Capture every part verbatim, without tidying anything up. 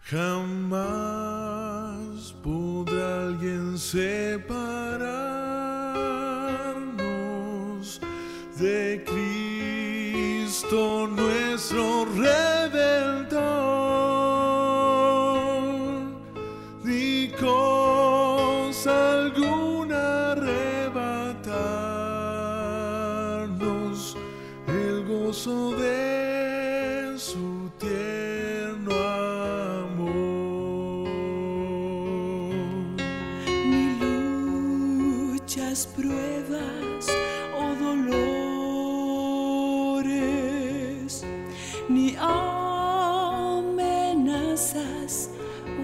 Jamás podrá alguien separarnos de Cristo nuestro Redentor, ni cosa alguna arrebatarnos el gozo de su tierno amor. Ni luchas, pruebas o dolores, ni amenazas o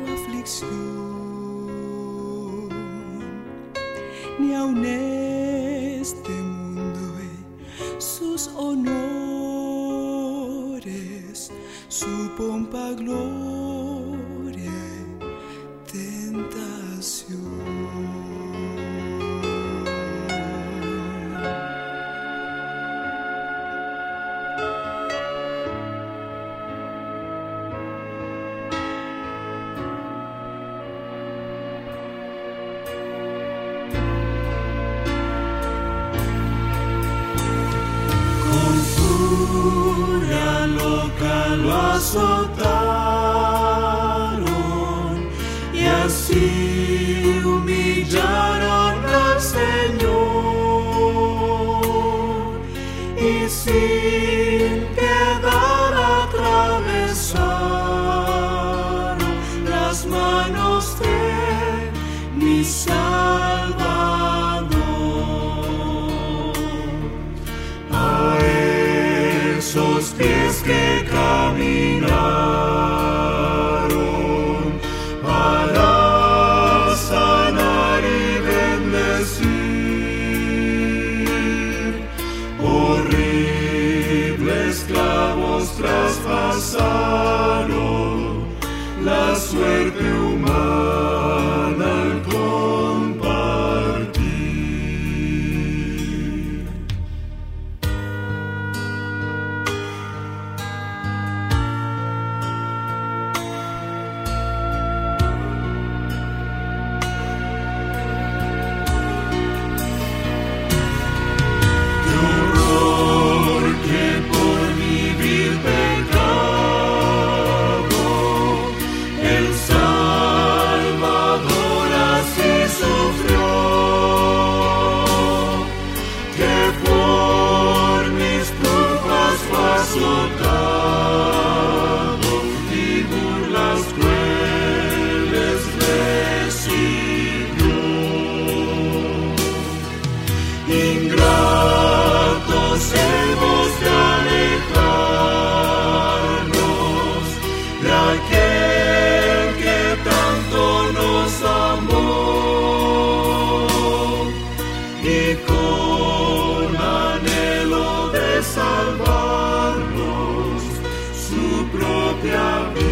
aflicción, ni aun este mundo y sus honores, su pompa, gloria y tentación. Furia loca lo azotaron y así humillaron al Señor, y sin piedad atravesaron las manos de mi Salvador. Esos pies que caminaron para sanar y bendecir, horribles clavos traspasaron la suerte humana al compartir. Y burlas crueles recibió. Ingratos hemos de alejarnos de aquel que tanto nos amó, y con anhelo de salvarnos su propia vida